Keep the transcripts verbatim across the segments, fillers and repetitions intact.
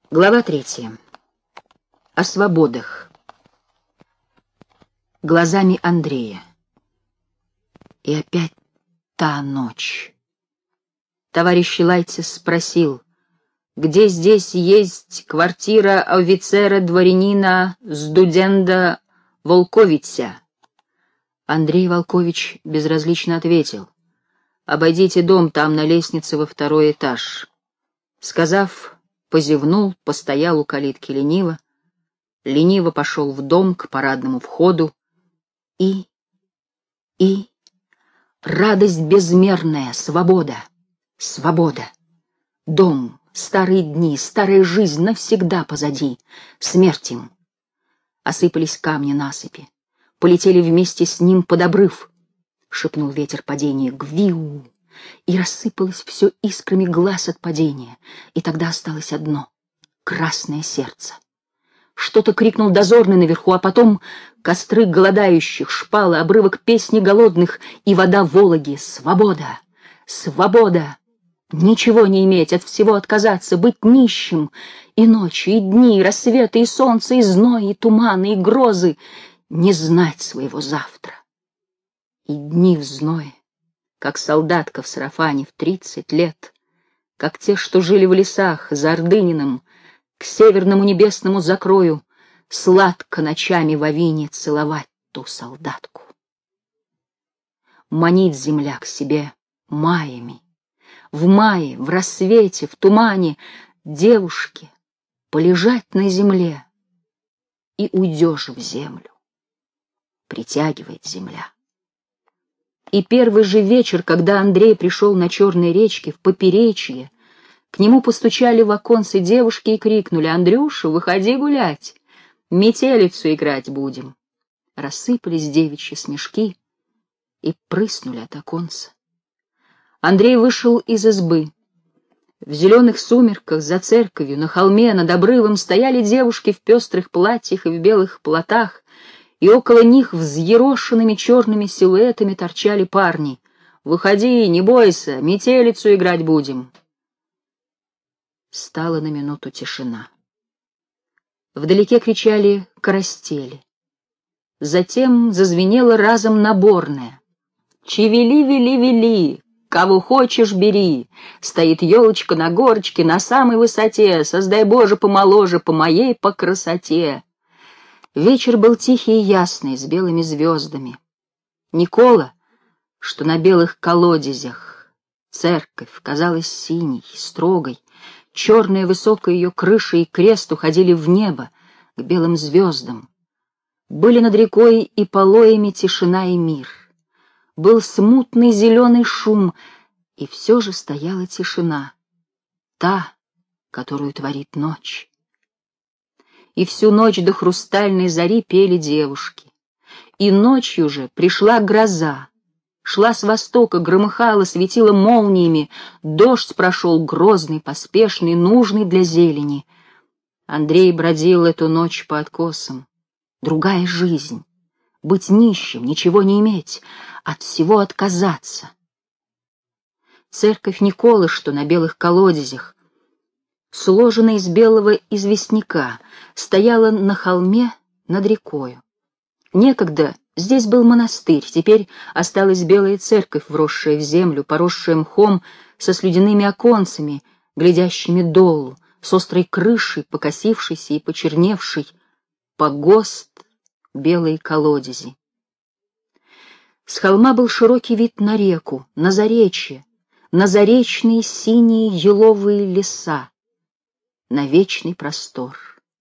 Глава третья. О свободах. Глазами Андрея. И опять та ночь. Товарищ Лайцес спросил, где здесь есть квартира офицера-дворянина Сдуденда Волковича. Андрей Волкович безразлично ответил: «Обойдите дом, там на лестнице во второй этаж». Сказав, позевнул, постоял у калитки лениво, лениво пошел в дом к парадному входу, и... и... радость безмерная, свобода, свобода. Дом, старые дни, старая жизнь навсегда позади, смерть им. Осыпались камни насыпи, полетели вместе с ним под обрыв, шепнул ветер падения, гвиу, и рассыпалось все искрами глаз от падения, и тогда осталось одно — красное сердце. Что-то крикнул дозорный наверху, а потом костры голодающих, шпалы, обрывок песни голодных и вода Вологи. Свобода! Свобода! Ничего не иметь, от всего отказаться, быть нищим, и ночи, и дни, и рассветы, и солнце, и зной, и туманы, и грозы, не знать своего завтра. И дни в зное, как солдатка в сарафане в тридцать лет, как те, что жили в лесах за Ордыниным, к северному небесному закрою, сладко ночами в авине целовать ту солдатку. Манит земля к себе маями, в мае, в рассвете, в тумане девушке полежать на земле, и уйдешь в землю. Притягивает земля. И первый же вечер, когда Андрей пришел на Черной речке в Поперечье, к нему постучали в оконце девушки и крикнули: «Андрюша, выходи гулять, метелицу играть будем». Рассыпались девичьи снежки и прыснули от оконца. Андрей вышел из избы. В зеленых сумерках за церковью, на холме, над обрывом стояли девушки в пестрых платьях и в белых платах, и около них взъерошенными черными силуэтами торчали парни. «Выходи, не бойся, метелицу играть будем». Стала на минуту тишина. Вдалеке кричали карастели. Затем зазвенело разом наборное: «Чевели, вели, вели, кого хочешь бери, стоит елочка на горочке на самой высоте, создай Боже помоложе, по моей по красоте». Вечер был тихий и ясный, с белыми звездами. Никола, что на белых колодезях, церковь казалась синей, строгой, черная высокая ее крыша и крест уходили в небо, к белым звездам. Были над рекой и полоями тишина и мир. Был смутный зеленый шум, и все же стояла тишина, та, которую творит ночь. И всю ночь до хрустальной зари пели девушки. И ночью же пришла гроза. Шла с востока, громыхала, светила молниями. Дождь прошел грозный, поспешный, нужный для зелени. Андрей бродил эту ночь по откосам. Другая жизнь. Быть нищим, ничего не иметь, от всего отказаться. Церковь Николы, что на белых колодезях, сложенная из белого известняка, стояла на холме над рекою. Некогда здесь был монастырь, теперь осталась белая церковь, вросшая в землю, поросшая мхом, со слюдяными оконцами, глядящими долу, с острой крышей, покосившейся и почерневшей, погост белые колодези. С холма был широкий вид на реку, на заречье, на заречные синие еловые леса, на вечный простор.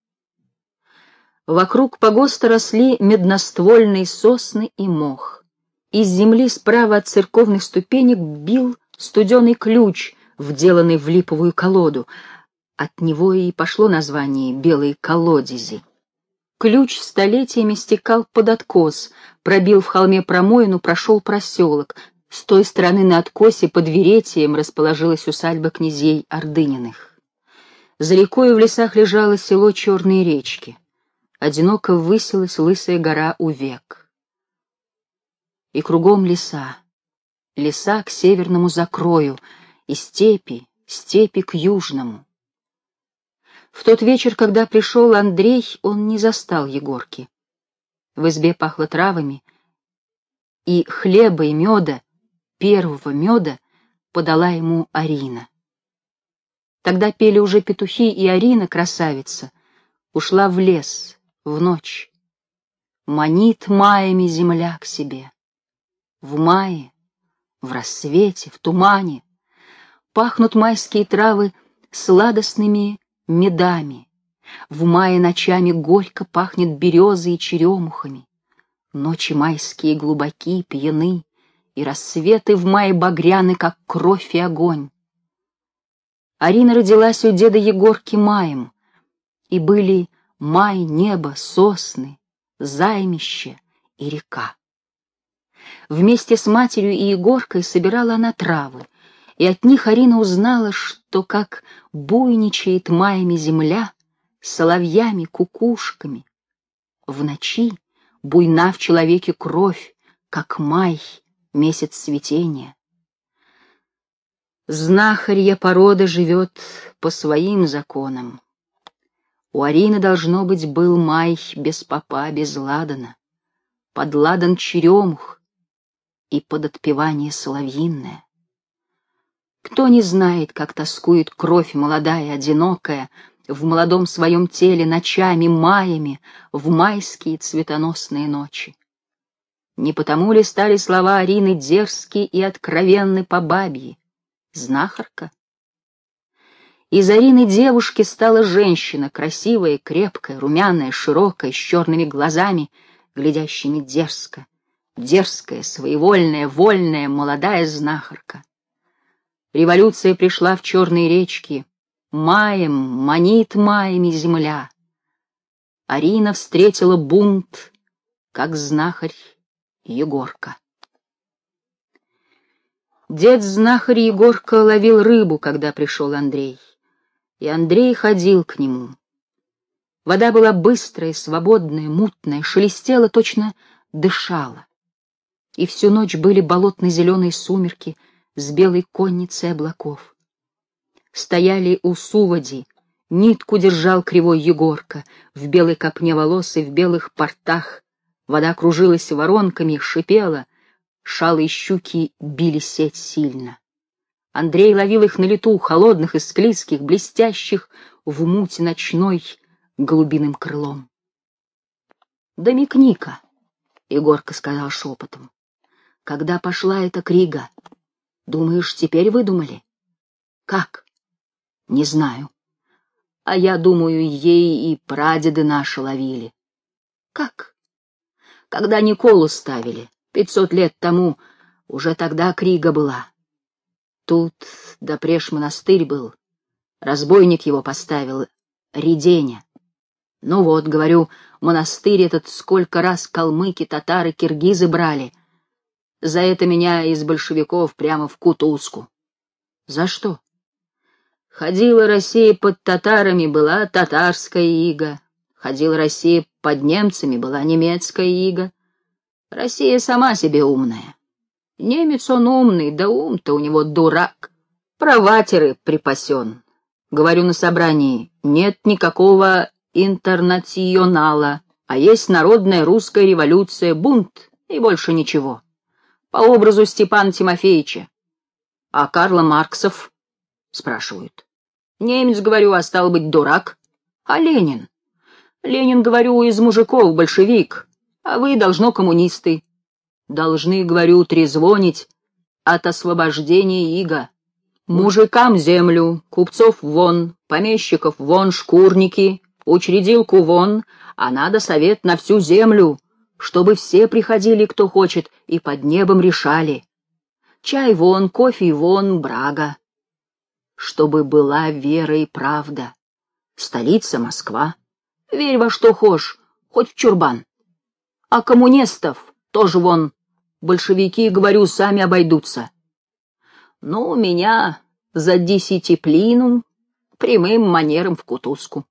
Вокруг погоста росли медноствольные сосны и мох. Из земли справа от церковных ступенек бил студеный ключ, вделанный в липовую колоду. От него и пошло название «белые колодези». Ключ столетиями стекал под откос, пробил в холме промоину, прошел проселок. С той стороны на откосе под Веретием расположилась усадьба князей Ордыниных. За рекой в лесах лежало село Черные речки. Одиноко высилась лысая гора Увек. И кругом леса, леса к северному закрою, и степи, степи к южному. В тот вечер, когда пришел Андрей, он не застал Егорки. В избе пахло травами, и хлеба и меда, первого меда, подала ему Арина. Тогда пели уже петухи, и Арина, красавица, ушла в лес, в ночь. Манит маями земля к себе. В мае, в рассвете, в тумане пахнут майские травы сладостными медами. В мае ночами горько пахнет березой и черемухами. Ночи майские глубоки, пьяны, и рассветы в мае багряны, как кровь и огонь. Арина родилась у деда Егорки маем, и были май, небо, сосны, займище и река. Вместе с матерью и Егоркой собирала она травы, и от них Арина узнала, что как буйничает маями земля, соловьями, кукушками. В ночи буйна в человеке кровь, как май, месяц цветения. Знахарья порода живет по своим законам. У Арины, должно быть, был май без попа, без ладана, под ладан черемух и под отпевание соловьиное. Кто не знает, как тоскует кровь молодая, одинокая, в молодом своем теле ночами, маями, в майские цветоносные ночи? Не потому ли стали слова Арины дерзки и откровенны по бабьи? Знахарка? Из Арины девушки стала женщина, красивая, крепкая, румяная, широкая, с черными глазами, глядящими дерзко. Дерзкая, своевольная, вольная, молодая знахарка. Революция пришла в черные речки. Маем, манит маями земля. Арина встретила бунт, как знахарь Егорка. Дед-знахарь Егорка ловил рыбу, когда пришел Андрей, и Андрей ходил к нему. Вода была быстрая, свободная, мутная, шелестела, точно дышала. И всю ночь были болотно-зеленые сумерки с белой конницей облаков. Стояли у суводи, нитку держал кривой Егорка, в белой копне волос и в белых портах. Вода кружилась воронками, шипела, шалые щуки били сеть сильно. Андрей ловил их на лету, холодных и склизких, блестящих в мути ночной голубиным крылом. — Да мекни-ка, — Егорка сказал шепотом. — Когда пошла эта крига? Думаешь, теперь выдумали? — Как? — Не знаю. А я думаю, ей и прадеды наши ловили. — Как? — Когда Николу ставили, пятьсот лет тому, уже тогда крига была. Тут допреж монастырь был, разбойник его поставил, Реденя. Ну вот, говорю, монастырь этот сколько раз калмыки, татары, киргизы брали. За это меня из большевиков прямо в кутузку. За что? Ходила Россия под татарами, была татарская ига. Ходила Россия под немцами, была немецкая ига. Россия сама себе умная. Немец он умный, да ум-то у него дурак. Проватеры припасен. Говорю на собрании, нет никакого интернационала, а есть народная русская революция, бунт и больше ничего. По образу Степана Тимофеевича. А Карла Марксов? Спрашивают. Немец, говорю, а стал быть дурак. А Ленин? Ленин, говорю, из мужиков большевик, а вы, должно, коммунисты. Должны, говорю, трезвонить от освобождения ига. Мужикам землю, купцов вон, помещиков вон, шкурники, учредилку вон, а надо совет на всю землю, чтобы все приходили, кто хочет, и под небом решали. Чай вон, кофе вон, брага. Чтобы была вера и правда. Столица Москва. Верь во что хошь, хоть в чурбан. А коммунистов тоже вон, большевики, говорю, сами обойдутся. Ну, меня за десятиплину прямым манером в кутузку.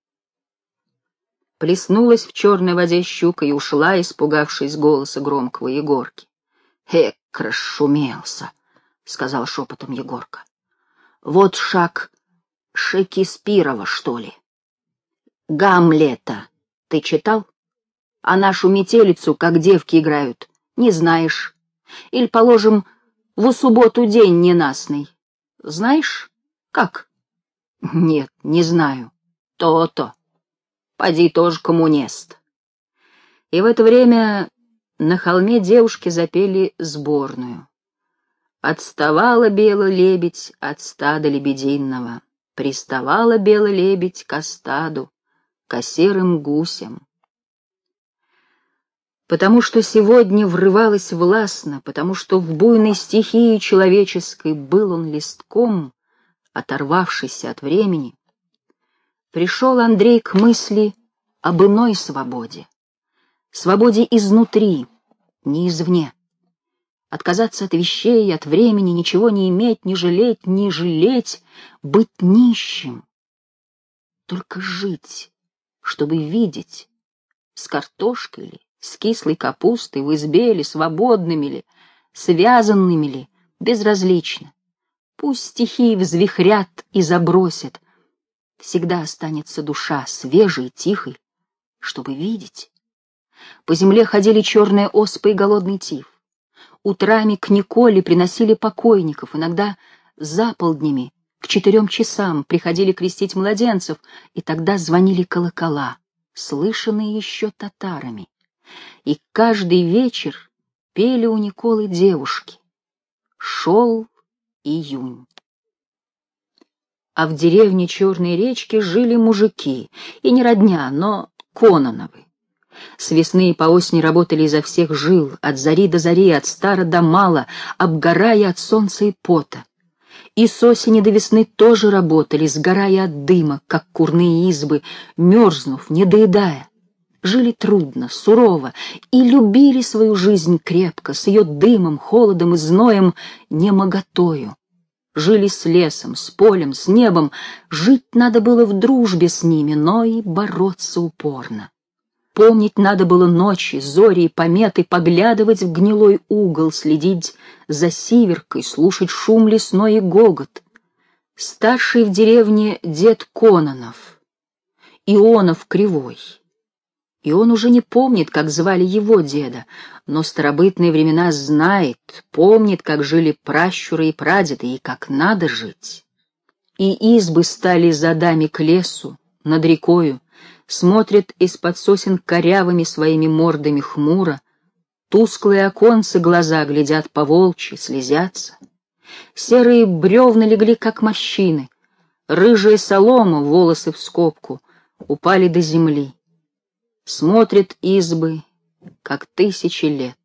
Плеснулась в черной воде щука и ушла, испугавшись голоса громкого Егорки. — Эк, расшумелся, — сказал шепотом Егорка. — Вот шаг Шекспирова, что ли? Гамлета ты читал? А нашу метелицу, как девки играют, не знаешь. Или, положим, в субботу день ненастный. Знаешь, как? Нет, не знаю. То-то. Поди тоже коммунист. И в это время на холме девушки запели сборную. Отставала белый лебедь от стада лебединого, приставала белый лебедь ко стаду, ко серым гусям. Потому что сегодня врывалась властно, потому что в буйной стихии человеческой был он листком, оторвавшийся от времени, пришел Андрей к мысли об иной свободе, свободе изнутри, не извне. Отказаться от вещей, от времени, ничего не иметь, не жалеть, не жалеть, быть нищим. Только жить, чтобы видеть, с картошкой ли, с кислой капустой, в избе ли, свободными ли, связанными ли, безразлично. Пусть стихии взвихрят и забросят, всегда останется душа свежей, тихой, чтобы видеть. По земле ходили черная оспа и голодный тиф. Утрами к Николе приносили покойников, иногда заполднями, к четырем часам приходили крестить младенцев, и тогда звонили колокола, слышанные еще татарами. И каждый вечер пели у Николы девушки. Шел июнь. А в деревне Черной речки жили мужики, и не родня, но Кононовы. С весны и по осени работали изо всех жил, от зари до зари, от стара до мала, обгорая от солнца и пота. И с осени до весны тоже работали, сгорая от дыма, как курные избы, мерзнув, не доедая. Жили трудно, сурово и любили свою жизнь крепко, с ее дымом, холодом и зноем, немоготою. Жили с лесом, с полем, с небом, жить надо было в дружбе с ними, но и бороться упорно. Помнить надо было ночи, зори и пометы, поглядывать в гнилой угол, следить за сиверкой, слушать шум лесной и гогот. Старший в деревне дед Кононов, Ионов Кривой. И он уже не помнит, как звали его деда, но старобытные времена знает, помнит, как жили пращуры и прадеды, и как надо жить. И избы стали задами к лесу, над рекою, смотрят из-под сосен корявыми своими мордами хмуро, тусклые оконцы глаза глядят по-волчьи, слезятся. Серые бревна легли, как морщины, рыжая солома, волосы в скобку, упали до земли. Смотрят избы, как тысячи лет.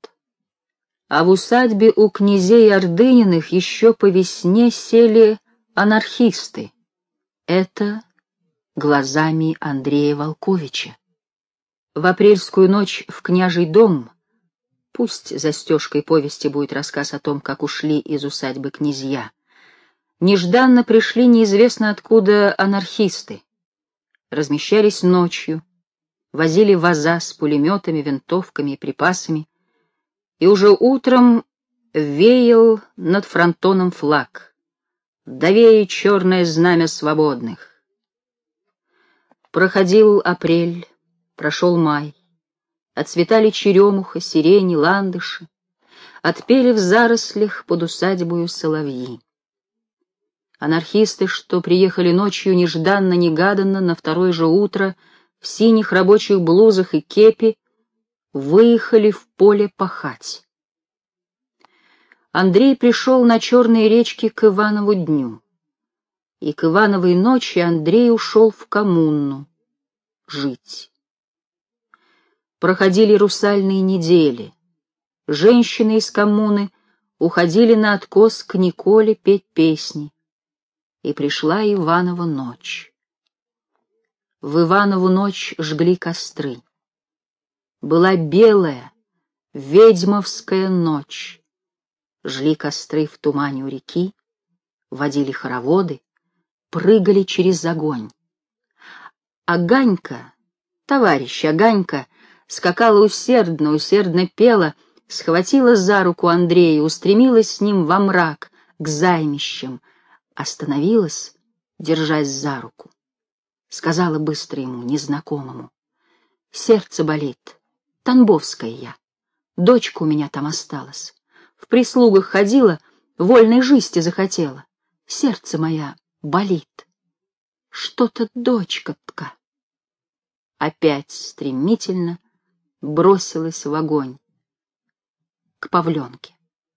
А в усадьбе у князей Ордыниных еще по весне сели анархисты. Это глазами Андрея Волковича. В апрельскую ночь в княжий дом, пусть застежкой повести будет рассказ о том, как ушли из усадьбы князья, нежданно пришли неизвестно откуда анархисты. Размещались ночью, возили ваза с пулеметами, винтовками и припасами, и уже утром веял над фронтоном флаг, давее черное знамя свободных. Проходил апрель, прошел май, отцветали черемуха, сирени, ландыши, отпели в зарослях под усадьбою соловьи. Анархисты, что приехали ночью нежданно-негаданно на второе же утро в синих рабочих блузах и кепи, выехали в поле пахать. Андрей пришел на Черные речки к Иванову дню. И к Ивановой ночи Андрей ушел в коммуну жить. Проходили русальные недели. Женщины из коммуны уходили на откос к Николе петь песни. И пришла Иванова ночь. В Иванову ночь жгли костры. Была белая, ведьмовская ночь. Жгли костры в тумане у реки, водили хороводы, прыгали через огонь. А Ганька, товарищ Ганька, скакала усердно, усердно пела, схватила за руку Андрея, устремилась с ним во мрак, к займищам, остановилась, держась за руку. Сказала быстро ему, незнакомому: сердце болит, Тамбовская я, дочка у меня там осталась. В прислугах ходила, вольной жизни захотела. Сердце моя болит. Что-то дочка-тка. Опять стремительно бросилась в огонь к Павленке.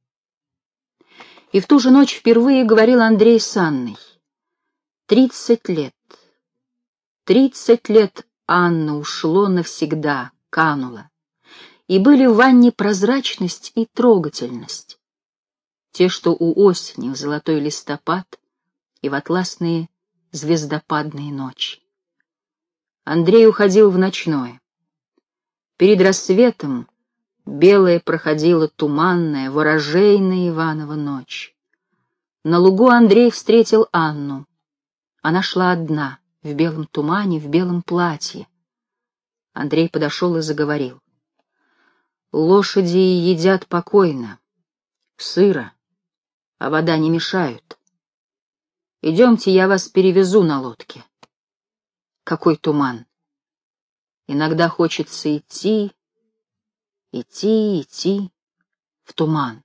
И в ту же ночь впервые говорил Андрей с Анной. Тридцать лет. Тридцать лет Анна ушло навсегда, кануло. И были в Анне прозрачность и трогательность. Те, что у осени в золотой листопад и в атласные звездопадные ночи. Андрей уходил в ночное. Перед рассветом белая проходила туманная, ворожейная Иванова ночь. На лугу Андрей встретил Анну. Она шла одна, в белом тумане, в белом платье. Андрей подошел и заговорил. Лошади едят покойно, сыро, а вода не мешают. Идемте, я вас перевезу на лодке. Какой туман! Иногда хочется идти, идти, идти в туман.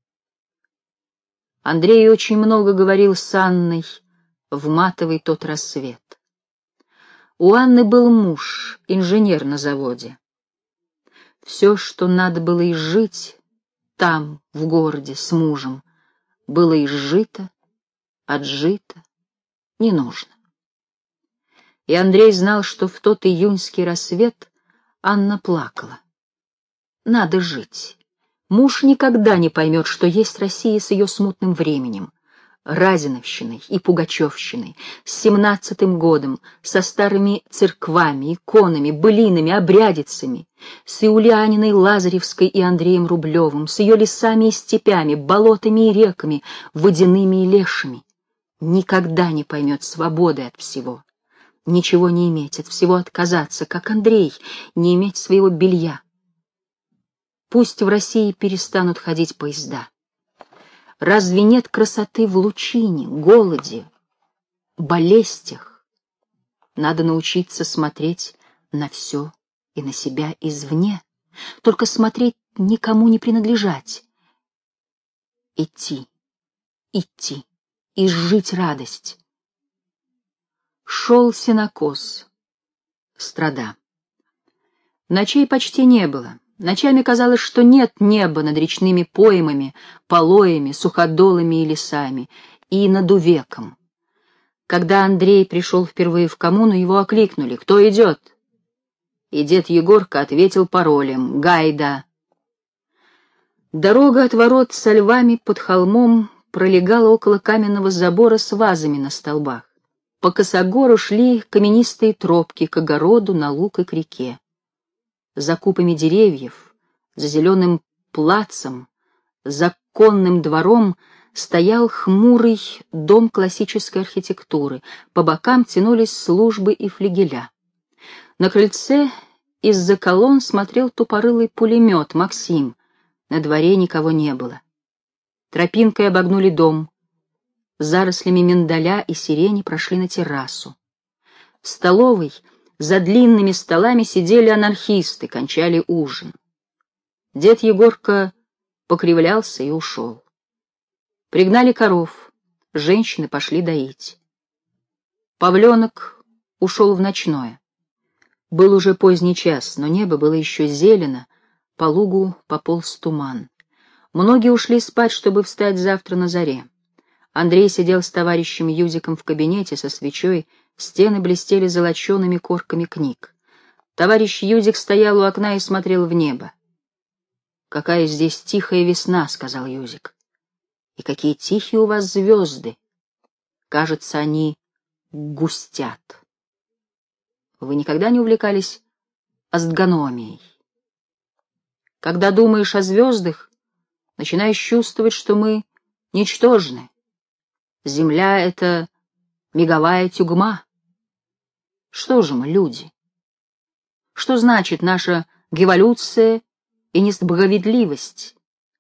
Андрей очень много говорил с Анной в матовый тот рассвет. У Анны был муж, инженер на заводе. Все, что надо было изжить там, в городе, с мужем, было изжито, отжито, не нужно. И Андрей знал, что в тот июньский рассвет Анна плакала. Надо жить. Муж никогда не поймет, что есть Россия с ее смутным временем, Разиновщиной и Пугачевщиной, с семнадцатым годом, со старыми церквами, иконами, былинами, обрядицами, с Иулианиной Лазаревской и Андреем Рублевым, с ее лесами и степями, болотами и реками, водяными и лешими. Никогда не поймет свободы от всего. Ничего не иметь, от всего отказаться, как Андрей, не иметь своего белья. Пусть в России перестанут ходить поезда. Разве нет красоты в лучине, голоде, болезнях? Надо научиться смотреть на все и на себя извне, только смотреть, никому не принадлежать. Идти, идти, изжить радость. Шел сенокос, страда. Ночей почти не было. Ночами казалось, что нет неба над речными поймами, полоями, суходолами и лесами, и над увеком. Когда Андрей пришел впервые в коммуну, его окликнули: «Кто идет?» И дед Егорка ответил паролем: «Гайда». Дорога от ворот со львами под холмом пролегала около каменного забора с вазами на столбах. По косогору шли каменистые тропки к огороду, на луг и к реке. За купами деревьев, за зеленым плацем, за конным двором стоял хмурый дом классической архитектуры, по бокам тянулись службы и флигеля. На крыльце из-за колонн смотрел тупорылый пулемет «Максим», на дворе никого не было. Тропинкой обогнули дом, зарослями миндаля и сирени прошли на террасу. В столовой за длинными столами сидели анархисты, кончали ужин. Дед Егорка покривлялся и ушел. Пригнали коров, женщины пошли доить. Павленок ушел в ночное. Был уже поздний час, но небо было еще зелено, по лугу пополз туман. Многие ушли спать, чтобы встать завтра на заре. Андрей сидел с товарищем Юзиком в кабинете со свечой, стены блестели золочеными корками книг. Товарищ Юзик стоял у окна и смотрел в небо. «Какая здесь тихая весна», — сказал Юзик. «И какие тихие у вас звезды! Кажется, они густят. Вы никогда не увлекались астрономией? Когда думаешь о звездах, начинаешь чувствовать, что мы ничтожны. Земля — это миговая тюгма. Что же мы, люди? Что значит наша эволюция и несправедливость?»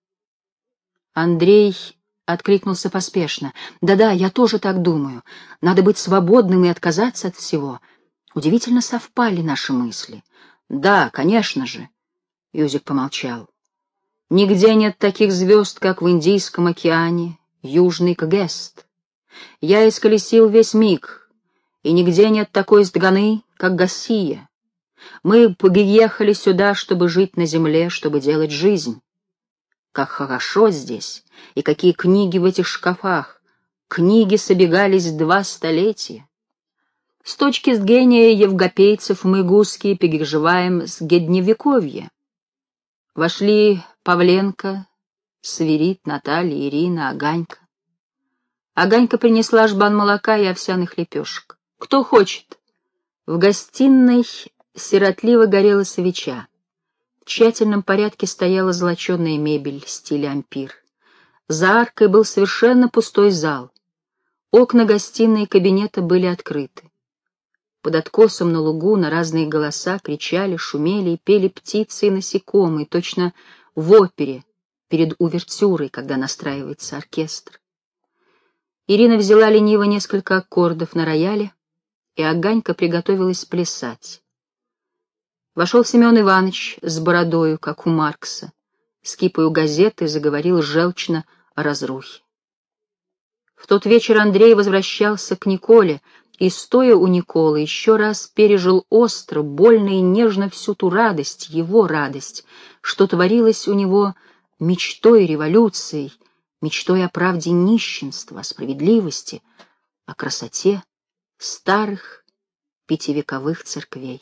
Андрей откликнулся поспешно. «Да-да, я тоже так думаю. Надо быть свободным и отказаться от всего. Удивительно совпали наши мысли. Да, конечно же. Юзик помолчал. Нигде нет таких звезд, как в Индийском океане, южный Кгест. Я исколесил весь миг, и нигде нет такой Сдганы, как Гассия. Мы приехали сюда, чтобы жить на земле, чтобы делать жизнь. Как хорошо здесь, и какие книги в этих шкафах. Книги собегались два столетия. С точки зрения евгопейцев мы, гусские, переживаем с Гедневековья. Вошли Павленко, Свирид, Наталья, Ирина, Аганька. Аганька принесла жбан молока и овсяных лепешек. Кто хочет? В гостиной сиротливо горела свеча. В тщательном порядке стояла золоченая мебель стиля ампир. За аркой был совершенно пустой зал. Окна гостиной и кабинета были открыты. Под откосом на лугу на разные голоса кричали, шумели и пели птицы и насекомые, точно в опере перед увертюрой, когда настраивается оркестр. Ирина взяла лениво несколько аккордов на рояле, и Аганька приготовилась плясать. Вошел Семен Иванович с бородою, как у Маркса, с кипою газеты, заговорил желчно о разрухе. В тот вечер Андрей возвращался к Николе, и, стоя у Николы, еще раз пережил остро, больно и нежно всю ту радость, его радость, что творилось у него мечтой революцией, мечтой о правде нищенства, о справедливости, о красоте старых пятивековых церквей.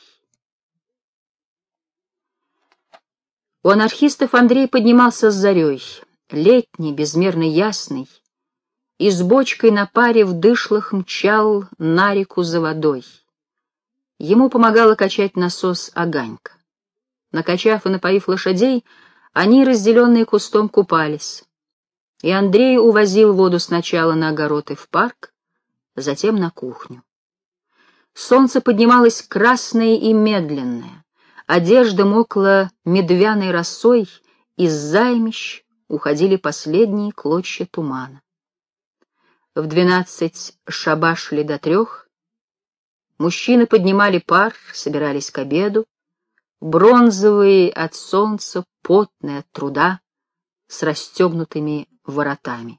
У анархистов Андрей поднимался с зарей, летний, безмерно ясный, и с бочкой на паре в дышлах мчал на реку за водой. Ему помогала качать насос Аганька. Накачав и напоив лошадей, они, разделенные кустом, купались. И Андрей увозил воду сначала на огород и в парк, затем на кухню. Солнце поднималось красное и медленное, одежда мокла медвяной росой, из займищ уходили последние клочья тумана. В двенадцать шабашили до трех, мужчины поднимали пар, собирались к обеду, бронзовые от солнца, потные от труда, с расстегнутыми воротами.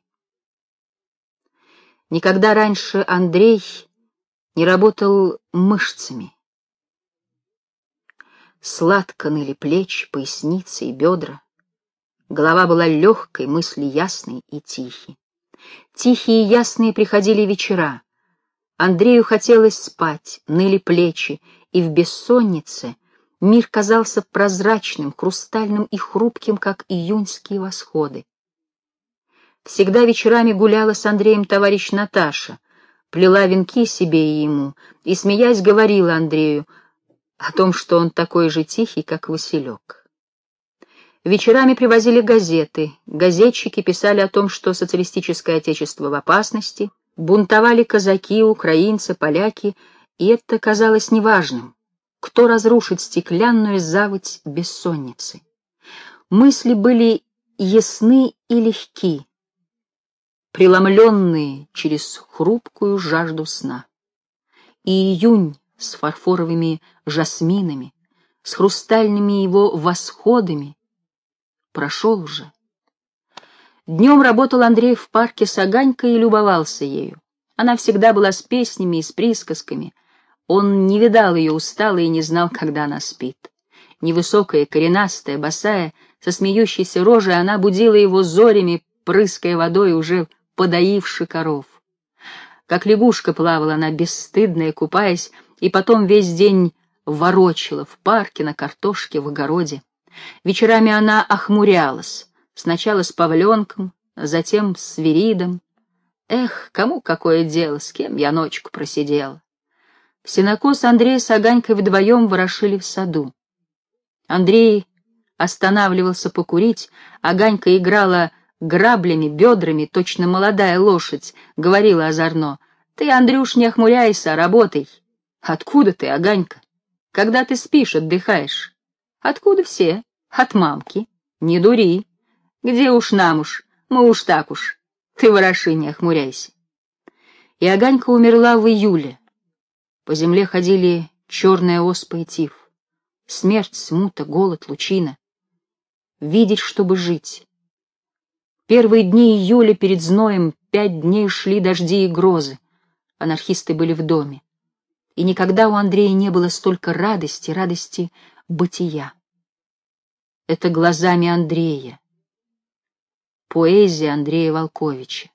Никогда раньше Андрей не работал мышцами. Сладко ныли плечи, поясницы и бедра. Голова была легкой, мысли ясной и тихие. Тихие и ясные приходили вечера. Андрею хотелось спать, ныли плечи, и в бессоннице мир казался прозрачным, хрустальным и хрупким, как июньские восходы. Всегда вечерами гуляла с Андреем товарищ Наташа, плела венки себе и ему, и, смеясь, говорила Андрею о том, что он такой же тихий, как Василек. Вечерами привозили газеты, газетчики писали о том, что социалистическое отечество в опасности, бунтовали казаки, украинцы, поляки, и это казалось неважным. Кто разрушит стеклянную заводь бессонницы? Мысли были ясны и легки, преломленные через хрупкую жажду сна. И июнь с фарфоровыми жасминами, с хрустальными его восходами прошел уже. Днем работал Андрей в парке с Аганькой и любовался ею. Она всегда была с песнями и с присказками. Он не видал ее усталой и не знал, когда она спит. Невысокая, коренастая, босая, со смеющейся рожей, она будила его зорями, прыская водой, уже подоивши коров. Как лягушка плавала она, бесстыдная, купаясь, и потом весь день ворочала в парке, на картошке, в огороде. Вечерами она охмурялась, сначала с Павленком, затем с Свиридом. Эх, кому какое дело, с кем я ночку просидела. В сенокос Андрей с Аганькой вдвоем ворошили в саду. Андрей останавливался покурить, Аганька играла граблями, бедрами, точно молодая лошадь, говорила озорно: «Ты, Андрюш, не охмуряйся, работай». «Откуда ты, Аганька? Когда ты спишь, отдыхаешь?» «Откуда все? От мамки. Не дури. Где уж нам уж, мы уж так уж. Ты вороши, не охмуряйся». И Аганька умерла в июле. По земле ходили черная оспа и тиф, смерть, смута, голод, лучина. Видеть, чтобы жить. Первые дни июля перед зноем пять дней шли дожди и грозы. Анархисты были в доме. И никогда у Андрея не было столько радости, радости бытия. Это глазами Андрея. Поэзия Андрея Волковича.